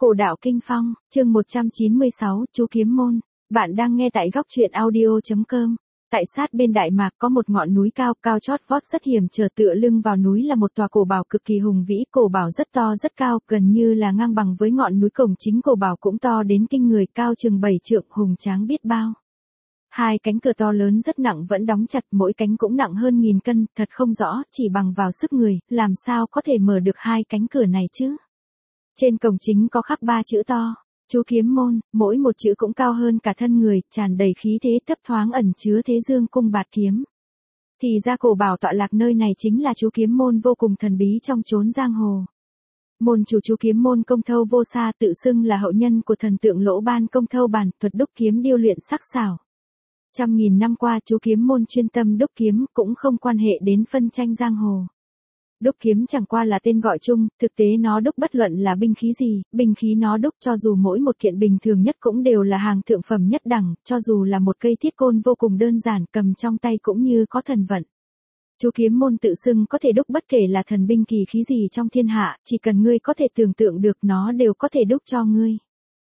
Cổ đạo kinh phong, chương 196, chú kiếm môn. Bạn đang nghe tại góc truyện audio.com. Tại sát bên Đại Mạc có một ngọn núi cao, cao chót vót rất hiểm trở, tựa lưng vào núi là một tòa cổ bảo cực kỳ hùng vĩ. Cổ bảo rất to rất cao, gần như là ngang bằng với ngọn núi. Cổng chính cổ bảo cũng to đến kinh người, cao chừng 7 trượng, hùng tráng biết bao. Hai cánh cửa to lớn rất nặng vẫn đóng chặt, mỗi cánh cũng nặng hơn 1000 cân, thật không rõ, chỉ bằng vào sức người, làm sao có thể mở được hai cánh cửa này chứ? Trên cổng chính có khắc 3 chữ to, chú kiếm môn, mỗi một chữ cũng cao hơn cả thân người, tràn đầy khí thế, thấp thoáng ẩn chứa thế dương cung bạt kiếm. Thì ra cổ bảo tọa lạc nơi này chính là chú kiếm môn vô cùng thần bí trong chốn giang hồ. Môn chủ chú kiếm môn Công Thâu Vô Sa tự xưng là hậu nhân của thần tượng Lỗ Ban Công Thâu Bản, thuật đúc kiếm điêu luyện sắc sảo. Trăm nghìn năm qua chú kiếm môn chuyên tâm đúc kiếm, cũng không quan hệ đến phân tranh giang hồ. Đúc kiếm chẳng qua là tên gọi chung, thực tế nó đúc bất luận là binh khí gì, binh khí nó đúc cho dù mỗi một kiện bình thường nhất cũng đều là hàng thượng phẩm nhất đẳng, cho dù là một cây thiết côn vô cùng đơn giản cầm trong tay cũng như có thần vận. Chú kiếm môn tự xưng có thể đúc bất kể là thần binh kỳ khí gì trong thiên hạ, chỉ cần ngươi có thể tưởng tượng được nó đều có thể đúc cho ngươi.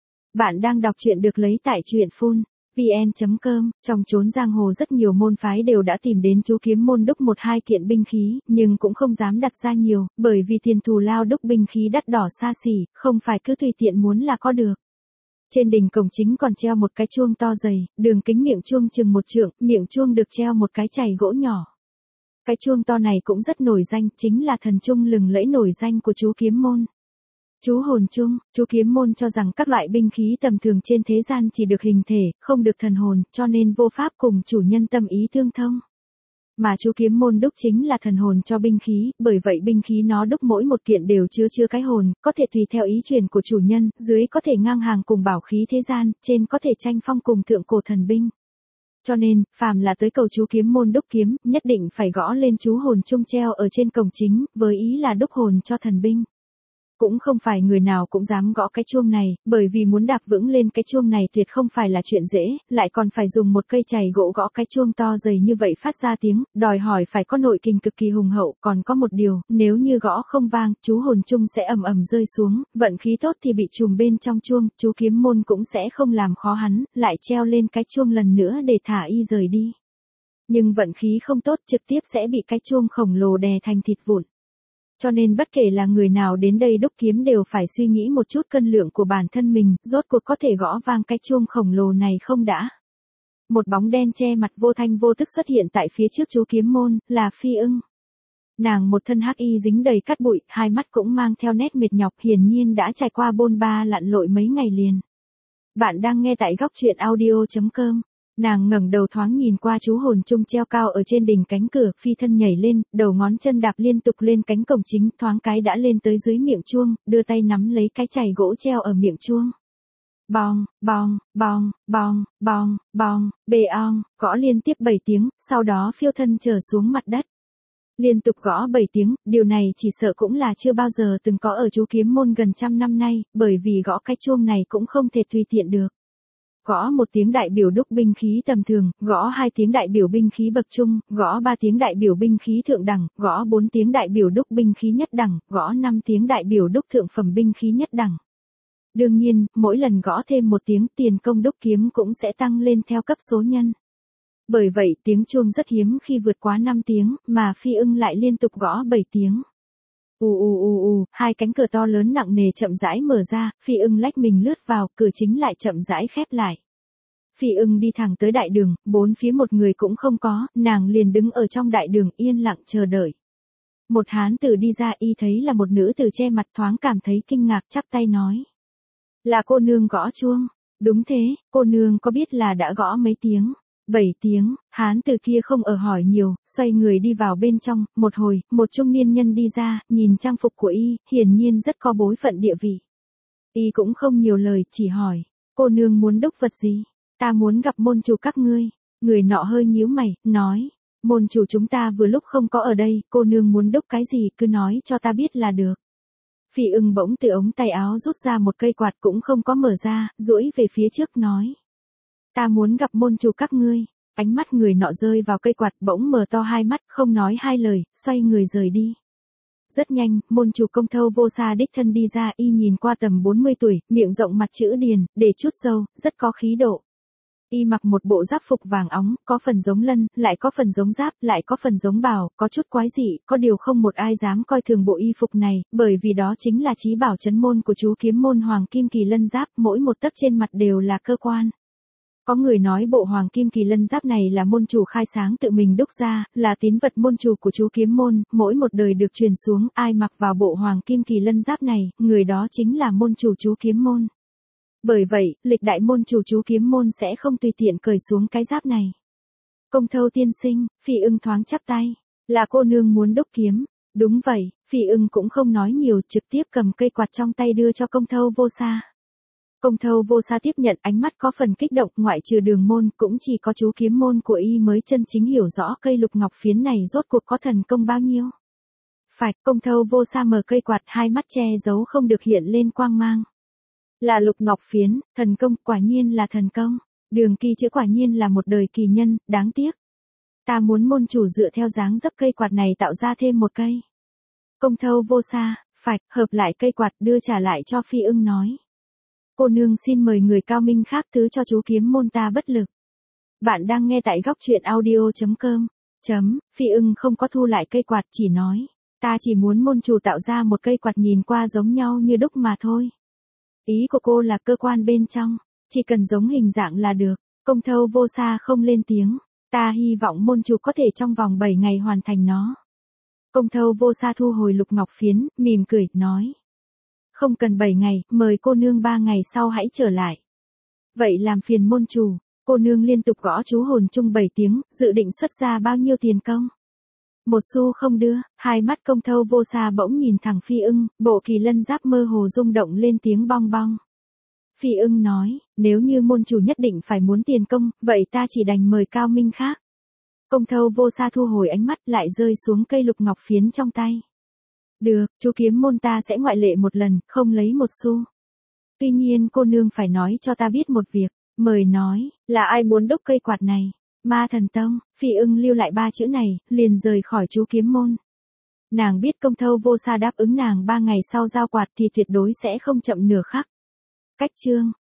Bạn đang đọc truyện được lấy tại truyện phun vn.com, trong chốn giang hồ rất nhiều môn phái đều đã tìm đến chú kiếm môn đúc một hai kiện binh khí, nhưng cũng không dám đặt ra nhiều, bởi vì tiền thù lao đúc binh khí đắt đỏ xa xỉ, không phải cứ tùy tiện muốn là có được. Trên đỉnh cổng chính còn treo một cái chuông to dày, đường kính miệng chuông chừng 1 trượng, miệng chuông được treo một cái chày gỗ nhỏ. Cái chuông to này cũng rất nổi danh, chính là thần chuông lừng lẫy nổi danh của chú kiếm môn. Chú hồn chung, chú kiếm môn cho rằng các loại binh khí tầm thường trên thế gian chỉ được hình thể, không được thần hồn, cho nên vô pháp cùng chủ nhân tâm ý tương thông. Mà chú kiếm môn đúc chính là thần hồn cho binh khí, bởi vậy binh khí nó đúc mỗi một kiện đều chứa cái hồn, có thể tùy theo ý truyền của chủ nhân, dưới có thể ngang hàng cùng bảo khí thế gian, trên có thể tranh phong cùng thượng cổ thần binh. Cho nên, phàm là tới cầu chú kiếm môn đúc kiếm, nhất định phải gõ lên chú hồn chung treo ở trên cổng chính, với ý là đúc hồn cho thần binh. Cũng không phải người nào cũng dám gõ cái chuông này, bởi vì muốn đạp vững lên cái chuông này tuyệt không phải là chuyện dễ, lại còn phải dùng một cây chày gỗ gõ cái chuông to dày như vậy phát ra tiếng, đòi hỏi phải có nội kình cực kỳ hùng hậu, còn có một điều, nếu như gõ không vang, chú hồn chung sẽ ầm ầm rơi xuống, vận khí tốt thì bị trùm bên trong chuông, chú kiếm môn cũng sẽ không làm khó hắn, lại treo lên cái chuông lần nữa để thả y rời đi. Nhưng vận khí không tốt trực tiếp sẽ bị cái chuông khổng lồ đè thành thịt vụn. Cho nên bất kể là người nào đến đây đúc kiếm đều phải suy nghĩ một chút cân lượng của bản thân mình, rốt cuộc có thể gõ vang cái chuông khổng lồ này không đã. Một bóng đen che mặt vô thanh vô tức xuất hiện tại phía trước chú kiếm môn, là Phi Ưng. Nàng một thân hắc y dính đầy cát bụi, hai mắt cũng mang theo nét mệt nhọc, hiển nhiên đã trải qua bôn ba lặn lội mấy ngày liền. Bạn đang nghe tại góc truyện audio.com. Nàng ngẩng đầu thoáng nhìn qua chú hồn chung treo cao ở trên đỉnh cánh cửa, phi thân nhảy lên, đầu ngón chân đạp liên tục lên cánh cổng chính, thoáng cái đã lên tới dưới miệng chuông, đưa tay nắm lấy cái chày gỗ treo ở miệng chuông. Bong, bong, bong, bong, bong, bong, bê ong, gõ liên tiếp 7 tiếng, sau đó phiêu thân trở xuống mặt đất. Liên tục gõ 7 tiếng, điều này chỉ sợ cũng là chưa bao giờ từng có ở chú kiếm môn gần 100 năm nay, bởi vì gõ cái chuông này cũng không thể tùy tiện được. Gõ 1 tiếng đại biểu đúc binh khí tầm thường, gõ 2 tiếng đại biểu binh khí bậc trung, gõ 3 tiếng đại biểu binh khí thượng đẳng, gõ 4 tiếng đại biểu đúc binh khí nhất đẳng, gõ 5 tiếng đại biểu đúc thượng phẩm binh khí nhất đẳng. Đương nhiên, mỗi lần gõ thêm 1 tiếng tiền công đúc kiếm cũng sẽ tăng lên theo cấp số nhân. Bởi vậy tiếng chuông rất hiếm khi vượt quá 5 tiếng, mà Phi Ưng lại liên tục gõ 7 tiếng. Hai cánh cửa to lớn nặng nề chậm rãi mở ra, Phi Ưng lách mình lướt vào, cửa chính lại chậm rãi khép lại. Phi Ưng đi thẳng tới đại đường, bốn phía một người cũng không có, nàng liền đứng ở trong đại đường yên lặng chờ đợi. Một hán tử đi ra, y thấy là một nữ tử che mặt, thoáng cảm thấy kinh ngạc, chắp tay nói: "Là cô nương gõ chuông?" "Đúng thế, cô nương có biết là đã gõ mấy tiếng?" 7 tiếng, hán tử kia không ở hỏi nhiều, xoay người đi vào bên trong, một hồi, một trung niên nhân đi ra, nhìn trang phục của y, hiển nhiên rất có bối phận địa vị. Y cũng không nhiều lời, chỉ hỏi: "Cô nương muốn đúc vật gì?" "Ta muốn gặp môn chủ các ngươi." Người nọ hơi nhíu mày, nói: "Môn chủ chúng ta vừa lúc không có ở đây, cô nương muốn đúc cái gì cứ nói cho ta biết là được." Phi Ưng bỗng từ ống tay áo rút ra một cây quạt cũng không có mở ra, duỗi về phía trước nói: "Ta muốn gặp môn chủ các ngươi." Ánh mắt người nọ rơi vào cây quạt, bỗng mở to hai mắt, không nói hai lời, xoay người rời đi. Rất nhanh, môn chủ Công Thâu Vô Sa đích thân đi ra, y nhìn qua tầm 40 tuổi, miệng rộng mặt chữ điền, để chút râu, rất có khí độ. Y mặc một bộ giáp phục vàng óng, có phần giống lân, lại có phần giống giáp, lại có phần giống bào, có chút quái dị, có điều không một ai dám coi thường bộ y phục này, bởi vì đó chính là chí bảo trấn môn của chú kiếm môn Hoàng Kim Kỳ Lân Giáp, mỗi một tấc trên mặt đều là cơ quan. Có người nói bộ Hoàng Kim Kỳ Lân Giáp này là môn chủ khai sáng tự mình đúc ra, là tín vật môn chủ của chú kiếm môn, mỗi một đời được truyền xuống, ai mặc vào bộ Hoàng Kim Kỳ Lân Giáp này, người đó chính là môn chủ chú kiếm môn. Bởi vậy, lịch đại môn chủ chú kiếm môn sẽ không tùy tiện cởi xuống cái giáp này. Công Thâu tiên sinh, Phi Ưng thoáng chắp tay, là cô nương muốn đúc kiếm. Đúng vậy, Phi Ưng cũng không nói nhiều, trực tiếp cầm cây quạt trong tay đưa cho Công Thâu Vô Sa. Công Thâu Vô Sa tiếp nhận, ánh mắt có phần kích động, ngoại trừ Đường môn, cũng chỉ có chú kiếm môn của y mới chân chính hiểu rõ cây lục ngọc phiến này rốt cuộc có thần công bao nhiêu. Phải, Công Thâu Vô Sa mở cây quạt, hai mắt che giấu không được hiện lên quang mang. Là lục ngọc phiến, thần công, quả nhiên là thần công. Đường Kỳ chữ quả nhiên là một đời kỳ nhân, đáng tiếc. Ta muốn môn chủ dựa theo dáng dấp cây quạt này tạo ra thêm một cây. Công Thâu Vô Sa, phải, hợp lại cây quạt đưa trả lại cho Phi Ưng nói. Cô nương xin mời người cao minh khác thứ cho chú kiếm môn ta bất lực. Bạn đang nghe tại góc truyện audio.com. Phi Ưng không có thu lại cây quạt, chỉ nói. Ta chỉ muốn môn chủ tạo ra một cây quạt nhìn qua giống nhau như đúc mà thôi. Ý của cô là cơ quan bên trong, chỉ cần giống hình dạng là được. Công Thâu Vô Sa không lên tiếng. Ta hy vọng môn chủ có thể trong vòng 7 ngày hoàn thành nó. Công Thâu Vô Sa thu hồi lục ngọc phiến, mỉm cười, nói. Không cần 7 ngày, mời cô nương 3 ngày sau hãy trở lại. Vậy làm phiền môn chủ. Cô nương liên tục gõ chú hồn chung 7 tiếng, dự định xuất ra bao nhiêu tiền công? Một xu không đưa, hai mắt Công Thâu Vô Sa bỗng nhìn thẳng Phi Ưng, bộ Kỳ Lân Giáp mơ hồ rung động lên tiếng bong bong. Phi Ưng nói, nếu như môn chủ nhất định phải muốn tiền công, vậy ta chỉ đành mời cao minh khác. Công Thâu Vô Sa thu hồi ánh mắt, lại rơi xuống cây lục ngọc phiến trong tay. Được, chú kiếm môn ta sẽ ngoại lệ một lần, không lấy một xu. Tuy nhiên cô nương phải nói cho ta biết một việc, mời nói, là ai muốn đúc cây quạt này? Ma Thần Tông. Phi Ưng lưu lại 3 chữ này, liền rời khỏi chú kiếm môn. Nàng biết Công Thâu Vô Sa đáp ứng nàng 3 ngày sau giao quạt thì tuyệt đối sẽ không chậm nửa khắc. Cách chương